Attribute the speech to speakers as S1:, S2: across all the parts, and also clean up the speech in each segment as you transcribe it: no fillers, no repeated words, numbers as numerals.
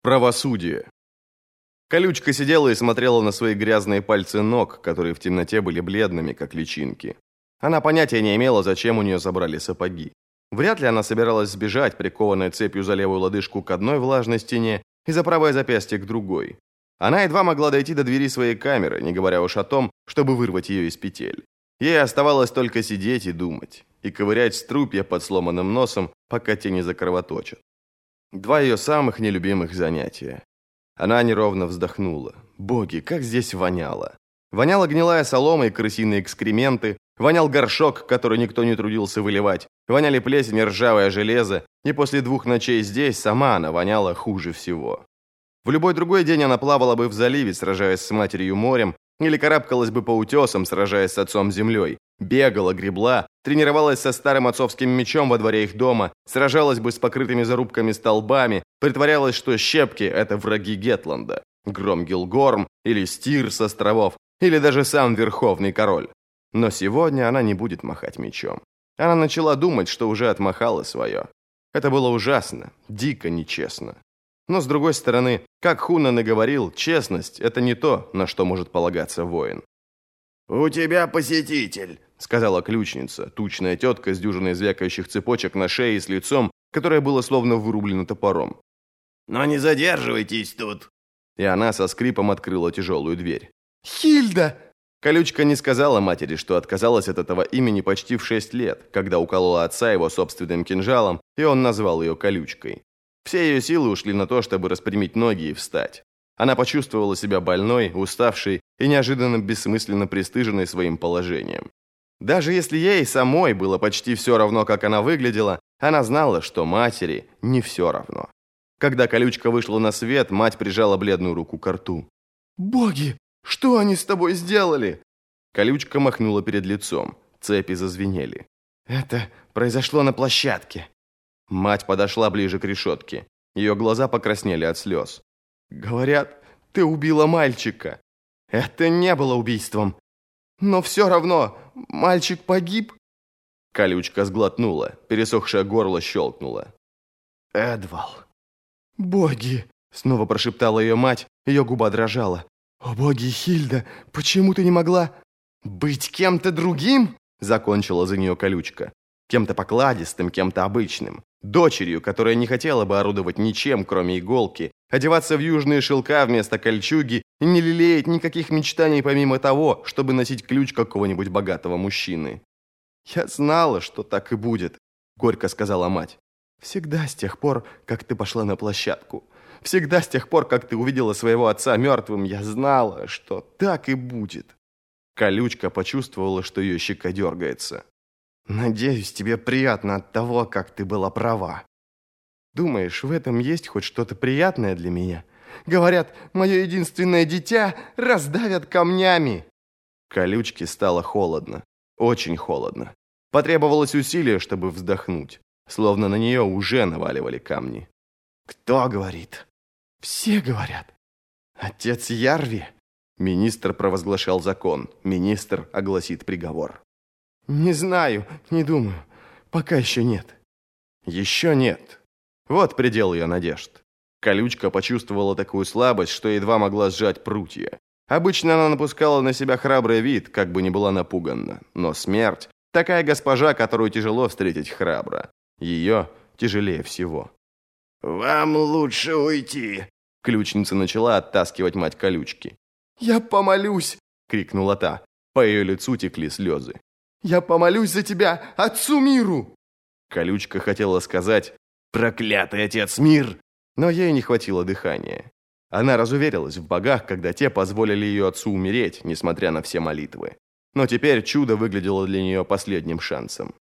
S1: Правосудие. Колючка сидела и смотрела на свои грязные пальцы ног, которые в темноте были бледными, как личинки. Она понятия не имела, зачем у нее забрали сапоги. Вряд ли она собиралась сбежать, прикованная цепью за левую лодыжку к одной влажной стене и за правое запястье к другой. Она едва могла дойти до двери своей камеры, не говоря уж о том, чтобы вырвать ее из петель. Ей оставалось только сидеть и думать, и ковырять струпья под сломанным носом, пока те не закровоточат. Два ее самых нелюбимых занятия. Она неровно вздохнула. Боги, как здесь воняло. Воняла гнилая солома и крысиные экскременты, вонял горшок, который никто не трудился выливать, воняли плесень и ржавое железо, и после 2 ночей здесь сама она воняла хуже всего. В любой другой день она плавала бы в заливе, сражаясь с матерью морем, или карабкалась бы по утесам, сражаясь с отцом землей, бегала, гребла, тренировалась со старым отцовским мечом во дворе их дома, сражалась бы с покрытыми зарубками столбами, притворялась, что щепки – это враги Гетланда, Громгилгорм или Стир с островов, или даже сам Верховный Король. Но сегодня она не будет махать мечом. Она начала думать, что уже отмахала свое. Это было ужасно, дико нечестно. Но, с другой стороны, как Хунан и говорил, честность – это не то, на что может полагаться воин.
S2: «У тебя посетитель»,
S1: – сказала ключница, тучная тетка с дюжиной звякающих цепочек на шее и с лицом, которое было словно вырублено топором.
S2: «Но не задерживайтесь тут».
S1: И она со скрипом открыла тяжелую дверь.
S3: «Хильда!»
S1: Колючка не сказала матери, что отказалась от этого имени почти в 6 лет, когда уколола отца его собственным кинжалом, и он назвал ее Колючкой. Все ее силы ушли на то, чтобы распрямить ноги и встать. Она почувствовала себя больной, уставшей и неожиданно бессмысленно пристыженной своим положением. Даже если ей самой было почти все равно, как она выглядела, она знала, что матери не все равно. Когда Колючка вышла на свет, мать прижала бледную руку к рту.
S3: «Боги, что они с тобой сделали?»
S1: Колючка махнула перед лицом. Цепи зазвенели.
S3: «Это произошло на площадке».
S1: Мать подошла ближе к решетке. Ее глаза покраснели от слез.
S3: «Говорят, ты убила мальчика. Это не было убийством. Но все равно, мальчик погиб».
S1: Колючка сглотнула, пересохшее горло щелкнуло.
S3: «Эдвал». «Боги!» — снова прошептала ее мать, ее губа дрожала. «О боги, Хильда, почему ты не могла быть кем-то другим?» — закончила за нее Колючка. Кем-то покладистым, кем-то обычным. Дочерью, которая не хотела бы орудовать ничем, кроме иголки, одеваться в южные шелка вместо кольчуги и не лелеять никаких мечтаний помимо того, чтобы носить ключ какого-нибудь богатого мужчины. «Я знала, что так и будет», — горько сказала мать. «Всегда с тех пор, как ты пошла на площадку. Всегда с тех пор, как ты увидела своего отца мертвым, я знала, что так и будет». Колючка почувствовала, что ее щека дергается. «Надеюсь, тебе приятно от того, как ты была права. Думаешь, в этом есть хоть что-то приятное для меня? Говорят, мое единственное дитя раздавят камнями». Колючке стало холодно, очень холодно. Потребовалось усилие, чтобы вздохнуть, словно на нее уже наваливали камни. «Кто говорит?» «Все говорят. Отец Ярви». Министр провозглашал закон, министр огласит приговор. «Не знаю, не думаю. Пока еще нет». «Еще нет». Вот предел ее надежд. Колючка почувствовала такую слабость, что едва могла сжать прутья. Обычно она напускала на себя храбрый вид, как бы ни была напугана. Но смерть – такая госпожа, которую тяжело встретить храбро. Ее тяжелее всего.
S2: «Вам лучше уйти», –
S1: ключница начала оттаскивать мать Колючки.
S3: «Я помолюсь!» – крикнула та.
S1: По ее лицу текли слезы.
S3: «Я помолюсь за тебя, отцу миру!»
S1: Колючка хотела сказать «Проклятый отец мир!», но ей не хватило дыхания. Она разуверилась в богах, когда те позволили ее отцу умереть, несмотря на все молитвы. Но теперь чудо выглядело для нее последним шансом.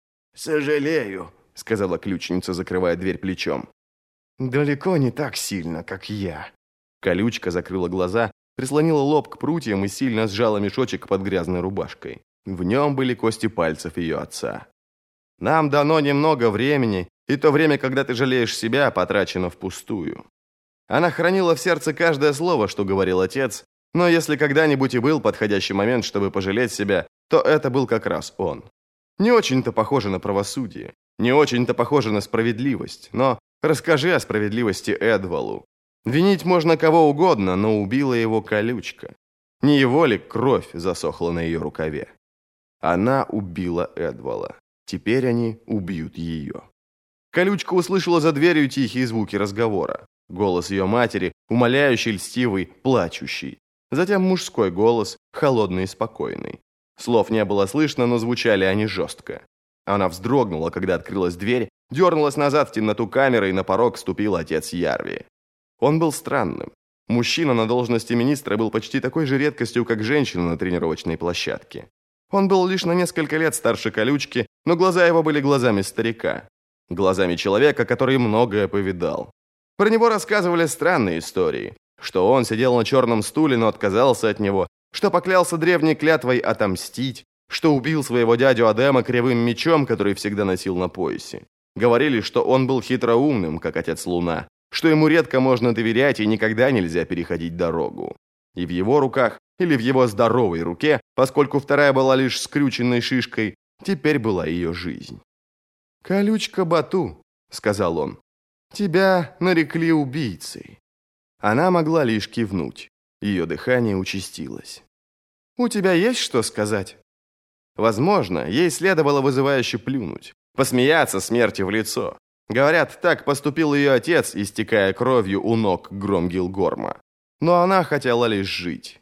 S2: «Сожалею»,
S1: — сказала ключница, закрывая дверь плечом. «Далеко не так сильно, как я». Колючка закрыла глаза, прислонила лоб к прутьям и сильно сжала мешочек под грязной рубашкой. В нем были кости пальцев ее отца. «Нам дано немного времени, и то время, когда ты жалеешь себя, потрачено впустую». Она хранила в сердце каждое слово, что говорил отец, но если когда-нибудь и был подходящий момент, чтобы пожалеть себя, то это был как раз он. Не очень-то похоже на правосудие, не очень-то похоже на справедливость, но расскажи о справедливости Эдвалу. Винить можно кого угодно, но убила его колючка. Не его ли кровь засохла на ее рукаве? Она убила Эдвала. Теперь они убьют ее. Колючка услышала за дверью тихие звуки разговора. Голос ее матери, умоляющий, льстивый, плачущий. Затем мужской голос, холодный и спокойный. Слов не было слышно, но звучали они жестко. Она вздрогнула, когда открылась дверь, дернулась назад в темноту камеры, и на порог ступил отец Ярви. Он был странным. Мужчина на должности министра был почти такой же редкостью, как женщина на тренировочной площадке. Он был лишь на несколько лет старше колючки, но глаза его были глазами старика. Глазами человека, который многое повидал. Про него рассказывали странные истории. Что он сидел на черном стуле, но отказался от него. Что поклялся древней клятвой отомстить. Что убил своего дядю Адема кривым мечом, который всегда носил на поясе. Говорили, что он был хитроумным, как отец Луна. Что ему редко можно доверять и никогда нельзя переходить дорогу. И в его руках, или в его здоровой руке, поскольку вторая была лишь скрюченной шишкой, теперь была ее жизнь. «Колючка Бату», — сказал он, — «тебя нарекли убийцей». Она могла лишь кивнуть. Ее дыхание участилось. «У тебя есть что сказать?» Возможно, ей следовало вызывающе плюнуть, посмеяться смерти в лицо. Говорят, так поступил ее отец, истекая кровью у ног Громгилгорма. Но она хотела лишь жить.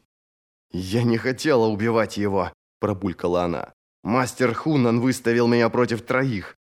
S1: «Я не хотела убивать его», – пробулькала она. «Мастер Хунан выставил меня против троих.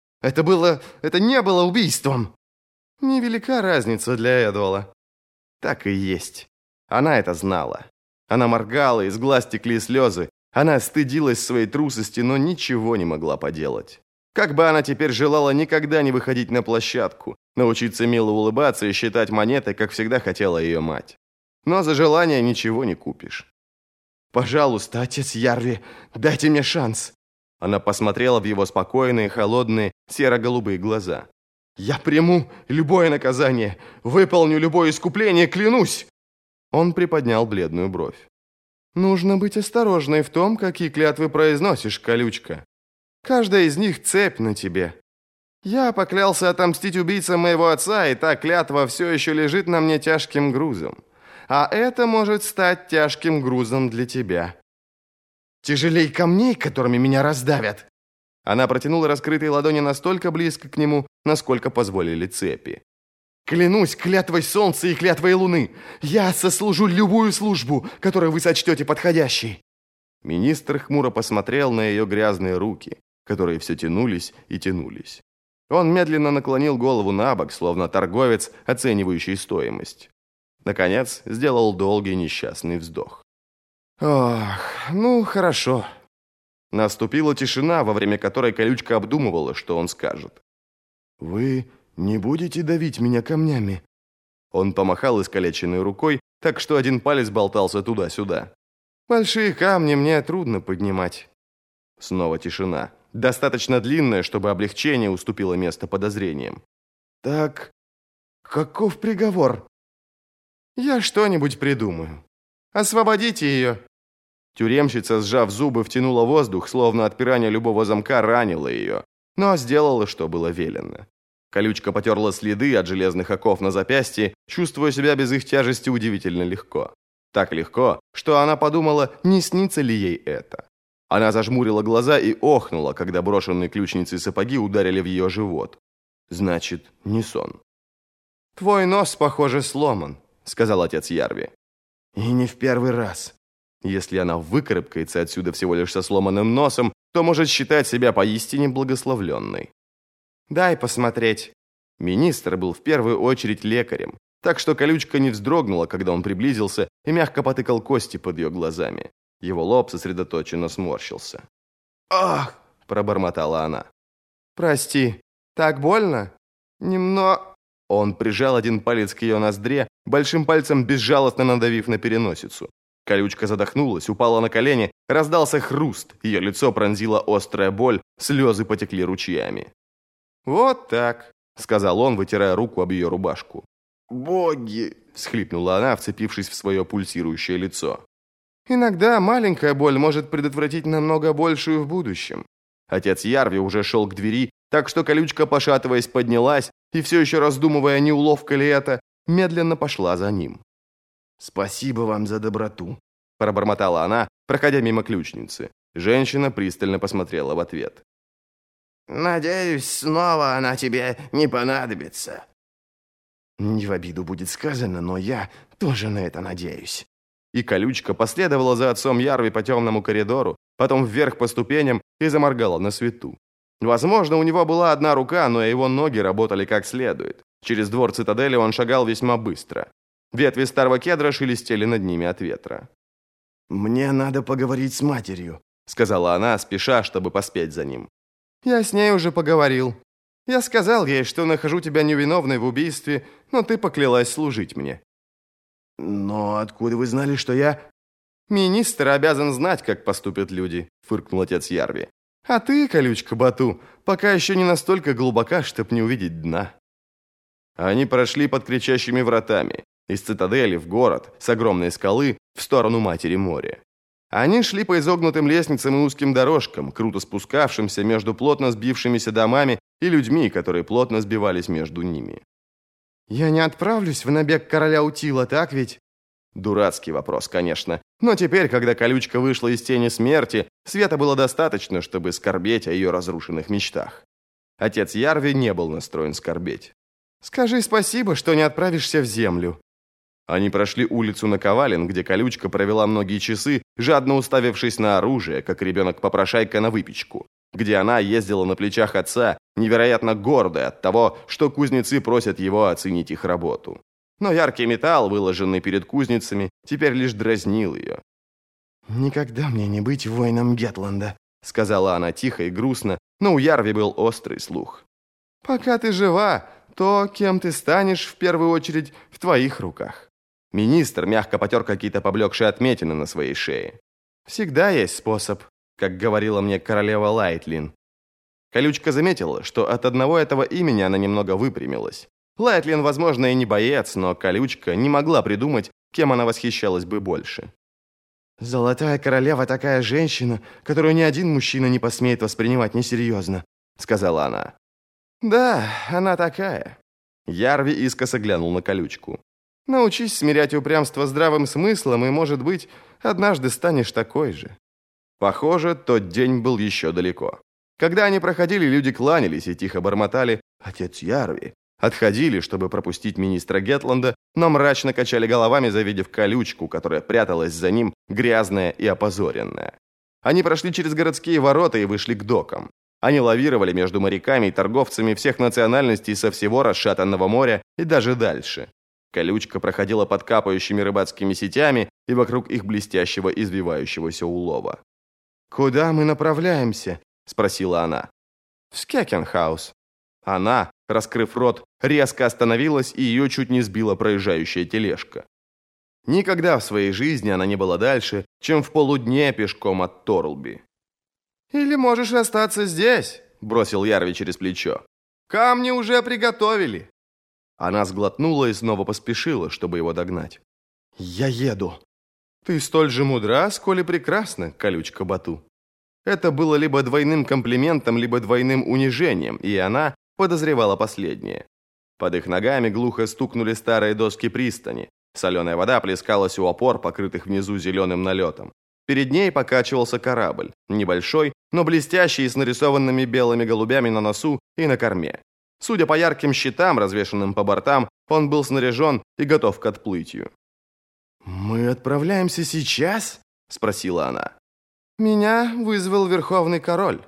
S1: Это не было убийством». Невелика разница для Эдвала. Так и есть. Она это знала. Она моргала, из глаз текли слезы. Она стыдилась своей трусости, но ничего не могла поделать. Как бы она теперь желала никогда не выходить на площадку, научиться мило улыбаться и считать монеты, как всегда хотела ее мать. Но за желание ничего не купишь. «Пожалуйста, отец Ярви, дайте мне шанс». Она посмотрела в его спокойные, холодные, серо-голубые глаза. «Я приму любое наказание, выполню любое искупление, клянусь!» Он приподнял бледную бровь. «Нужно быть осторожной в том, какие клятвы произносишь, колючка. Каждая из них цепь на тебе. Я поклялся отомстить убийцам моего отца, и та клятва все еще лежит на мне тяжким грузом. А это может стать тяжким грузом для тебя. Тяжелей камней, которыми меня раздавят». Она протянула раскрытые ладони настолько близко к нему, насколько позволили цепи. «Клянусь клятвой солнца и клятвой луны, я сослужу любую службу, которую вы сочтете подходящей». Министр хмуро посмотрел на ее грязные руки, которые все тянулись и тянулись. Он медленно наклонил голову на бок, словно торговец, оценивающий стоимость. Наконец, сделал долгий несчастный вздох. «Ох, ну, хорошо». Наступила тишина, во время которой колючка обдумывала, что он скажет. «Вы не будете давить меня камнями?» Он помахал искалеченной рукой, так что один палец болтался туда-сюда. «Большие камни мне трудно поднимать». Снова тишина, достаточно длинная, чтобы облегчение уступило место подозрениям. «Так, каков приговор?» «Я что-нибудь придумаю. Освободите ее». Тюремщица, сжав зубы, втянула воздух, словно отпирание любого замка ранило ее, но сделала, что было велено. Колючка потерла следы от железных оков на запястье, чувствуя себя без их тяжести удивительно легко. Так легко, что она подумала, не снится ли ей это. Она зажмурила глаза и охнула, когда брошенные ключницей сапоги ударили в ее живот. Значит, не сон. «Твой нос, похоже, сломан», — сказал отец Ярви. «И не в первый раз. Если она выкарабкается отсюда всего лишь со сломанным носом, то может считать себя поистине благословленной». «Дай посмотреть». Министр был в первую очередь лекарем, так что колючка не вздрогнула, когда он приблизился и мягко потыкал кости под ее глазами. Его лоб сосредоточенно сморщился. «Ах!» – пробормотала она. «Прости, так больно?» «Немного...» Он прижал один палец к ее ноздре, большим пальцем безжалостно надавив на переносицу. Колючка задохнулась, упала на колени, раздался хруст, ее лицо пронзила острая боль, слезы потекли ручьями. «Вот так», — сказал он, вытирая руку об ее рубашку. «Боги!» — всхлипнула она, вцепившись в свое пульсирующее лицо. «Иногда маленькая боль может предотвратить намного большую в будущем». Отец Ярви уже шел к двери, так что колючка, пошатываясь, поднялась и, все еще раздумывая, не уловка ли это, медленно пошла за ним.
S3: «Спасибо вам за доброту»,
S1: – пробормотала она, проходя мимо ключницы. Женщина пристально посмотрела в ответ.
S2: «Надеюсь, снова она тебе не понадобится».
S3: «Не в обиду будет сказано, но я тоже на это надеюсь».
S1: И колючка последовала за отцом Ярви по темному коридору, потом вверх по ступеням и заморгала на свету. Возможно, у него была одна рука, но его ноги работали как следует. Через двор цитадели он шагал весьма быстро. Ветви старого кедра шелестели над ними от ветра.
S3: «Мне надо поговорить с матерью»,
S1: — сказала она, спеша, чтобы поспеть за ним. «Я с ней уже поговорил. Я сказал ей, что нахожу тебя невиновной в убийстве, но ты поклялась служить мне».
S3: «Но откуда вы знали, что я...»
S1: «Министр обязан знать, как поступят люди», — фыркнул отец Ярви. «А ты, колючка Бату, пока еще не настолько глубока, чтоб не увидеть дна». Они прошли под кричащими вратами, из цитадели в город, с огромной скалы, в сторону Матери моря. Они шли по изогнутым лестницам и узким дорожкам, круто спускавшимся между плотно сбившимися домами и людьми, которые плотно сбивались между ними. «Я не отправлюсь в набег короля Утила, так ведь?» Дурацкий вопрос, конечно. Но теперь, когда колючка вышла из тени смерти, света было достаточно, чтобы скорбеть о ее разрушенных мечтах. Отец Ярви не был настроен скорбеть. «Скажи спасибо, что не отправишься в землю». Они прошли улицу Наковален, где колючка провела многие часы, жадно уставившись на оружие, как ребенок-попрошайка на выпечку, где она ездила на плечах отца, невероятно гордая от того, что кузнецы просят его оценить их работу. Но яркий металл, выложенный перед кузницами, теперь лишь дразнил ее.
S3: «Никогда мне не быть воином Гетланда»,
S1: — сказала она тихо и грустно, но у Ярви был острый слух. «Пока ты жива, то кем ты станешь, в первую очередь, в твоих руках». Министр мягко потер какие-то поблекшие отметины на своей шее. «Всегда есть способ», как говорила мне королева Лайтлин. Колючка заметила, что от одного этого имени она немного выпрямилась. Лайтлин, возможно, и не боец, но колючка не могла придумать, кем она восхищалась бы больше.
S3: «Золотая королева такая женщина, которую ни один мужчина не посмеет воспринимать несерьезно», — сказала она.
S1: «Да, она такая». Ярви искоса глянул на колючку. «Научись смирять упрямство здравым смыслом, и, может быть, однажды станешь такой же». Похоже, тот день был еще далеко. Когда они проходили, люди кланялись и тихо бормотали «Отец Ярви». Отходили, чтобы пропустить министра Гетланда, но мрачно качали головами, завидев колючку, которая пряталась за ним, грязная и опозоренная. Они прошли через городские ворота и вышли к докам. Они лавировали между моряками и торговцами всех национальностей со всего расшатанного моря и даже дальше. Колючка проходила под капающими рыбацкими сетями и вокруг их блестящего извивающегося улова. «Куда мы направляемся?» – спросила она. «В Скекенхаус». Она, раскрыв рот, резко остановилась, и ее чуть не сбила проезжающая тележка. Никогда в своей жизни она не была дальше, чем в полудне пешком от Торлби. «Или можешь остаться здесь», – бросил Ярви через плечо. «Камни уже приготовили». Она сглотнула и снова поспешила, чтобы его догнать.
S3: «Я еду».
S1: «Ты столь же мудра, сколь и прекрасна, колючка Бату». Это было либо двойным комплиментом, либо двойным унижением, и она подозревала последнее. Под их ногами глухо стукнули старые доски пристани. Соленая вода плескалась у опор, покрытых внизу зеленым налетом. Перед ней покачивался корабль, небольшой, но блестящий, с нарисованными белыми голубями на носу и на корме. Судя по ярким щитам, развешанным по бортам, он был снаряжен и готов к отплытию.
S3: «Мы отправляемся сейчас?» – спросила она.
S1: «Меня вызвал Верховный Король».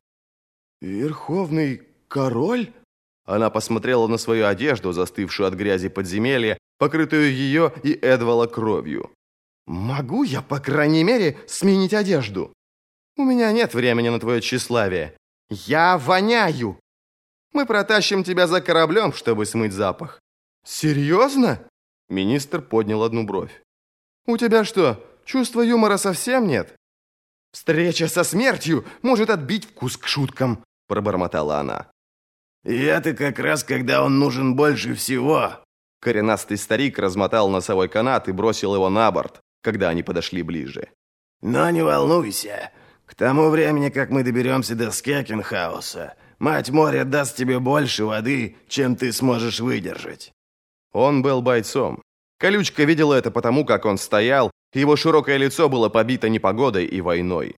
S3: «Верховный Король?»
S1: Она посмотрела на свою одежду, застывшую от грязи подземелья, покрытую ее и Эдвала кровью.
S3: «Могу я, по крайней мере, сменить одежду?»
S1: «У меня нет времени на твое тщеславие. Я воняю. Мы протащим тебя за кораблем, чтобы смыть запах». «Серьезно?» Министр поднял одну бровь. «У тебя что, чувства юмора совсем нет?»
S3: «Встреча со смертью может отбить вкус к шуткам», – пробормотала она.
S2: «И это как раз когда он нужен больше всего».
S1: Коренастый старик размотал носовой канат и бросил его на борт, когда они подошли ближе.
S2: «Но не волнуйся. К тому времени, как мы доберемся до Скекенхауса, Мать моря даст тебе больше воды, чем ты сможешь выдержать».
S1: Он был бойцом. Колючка видела это потому, как он стоял, его широкое лицо было побито непогодой и войной.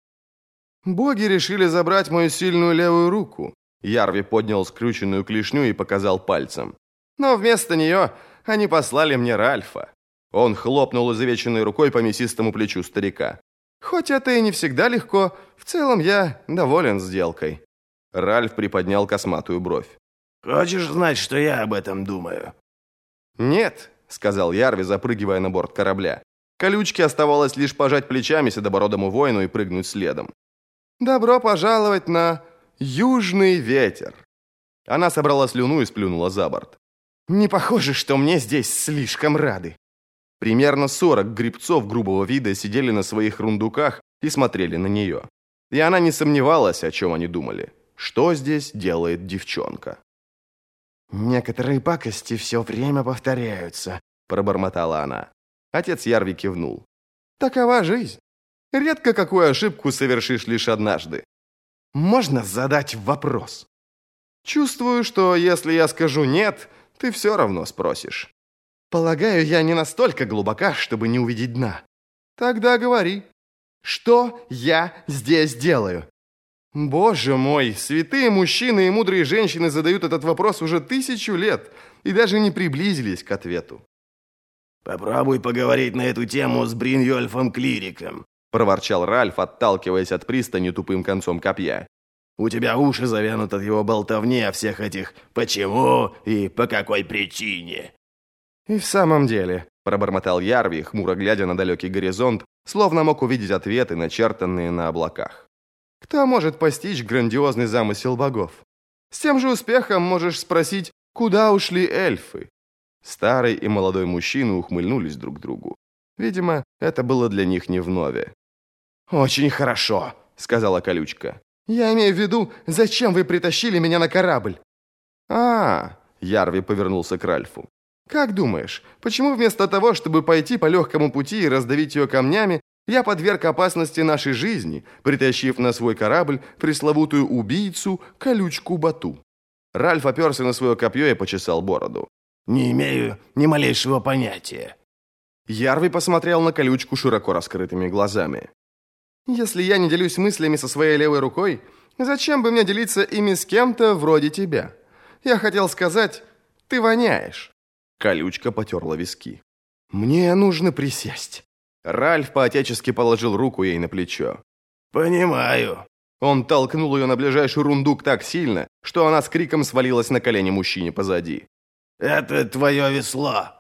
S1: «Боги решили забрать мою сильную левую руку». Ярви поднял скрюченную клешню и показал пальцем. «Но вместо нее они послали мне Ральфа». Он хлопнул изувеченной рукой по мясистому плечу старика. «Хоть это и не всегда легко, в целом я доволен сделкой». Ральф приподнял косматую бровь.
S2: «Хочешь знать, что я об этом думаю?»
S1: «Нет», — сказал Ярви, запрыгивая на борт корабля. Колючке оставалось лишь пожать плечами седобородому воину и прыгнуть следом. «Добро пожаловать на южный ветер». Она собрала слюну и сплюнула за борт. «Не похоже, что мне здесь слишком рады». Примерно 40 гребцов грубого вида сидели на своих рундуках и смотрели на нее. И она не сомневалась, о чем они думали. Что здесь делает девчонка?
S3: «Некоторые пакости все время повторяются», — пробормотала она.
S1: Отец Ярви кивнул. «Такова жизнь. Редко какую ошибку совершишь лишь однажды.
S3: Можно задать вопрос?»
S1: «Чувствую, что если я скажу «нет», ты все равно спросишь».
S3: «Полагаю, я не настолько глубока, чтобы не увидеть дна».
S1: «Тогда говори».
S3: «Что я здесь делаю?»
S1: Боже мой, святые мужчины и мудрые женщины задают этот вопрос уже 1000 лет и даже не приблизились к ответу.
S2: «Попробуй поговорить на эту тему с Бриньольфом Клириком»,
S1: проворчал Ральф, отталкиваясь от пристани тупым концом копья.
S2: «У тебя уши завянут от его болтовни о всех этих «почему» и «по какой причине».
S1: «И в самом деле», — пробормотал Ярви, хмуро глядя на далекий горизонт, словно мог увидеть ответы, начертанные на облаках. «Кто может постичь грандиозный замысел богов? С тем же успехом можешь спросить, куда ушли эльфы?» Старый и молодой мужчины ухмыльнулись друг другу. Видимо, это было для них не вновь.
S3: «Очень хорошо», — сказала Колючка.
S1: «Я имею в виду, зачем вы притащили меня на корабль?» Ярви повернулся к Ральфу. «Как думаешь, почему вместо того, чтобы пойти по легкому пути и раздавить ее камнями, я подверг опасности нашей жизни, притащив на свой корабль пресловутую убийцу Колючку Бату?» Ральф оперся на свое копье и почесал бороду.
S2: «Не имею ни малейшего понятия».
S1: Ярви посмотрел на Колючку широко раскрытыми глазами. «Если я не делюсь мыслями со своей левой рукой, зачем бы мне делиться ими с кем-то вроде тебя? Я хотел сказать, ты воняешь». Колючка потерла виски.
S3: «Мне нужно присесть».
S1: Ральф по-отечески положил руку ей на плечо.
S2: «Понимаю».
S1: Он толкнул ее на ближайший рундук так сильно, что она с криком свалилась на колени мужчине позади.
S2: «Это твое весло».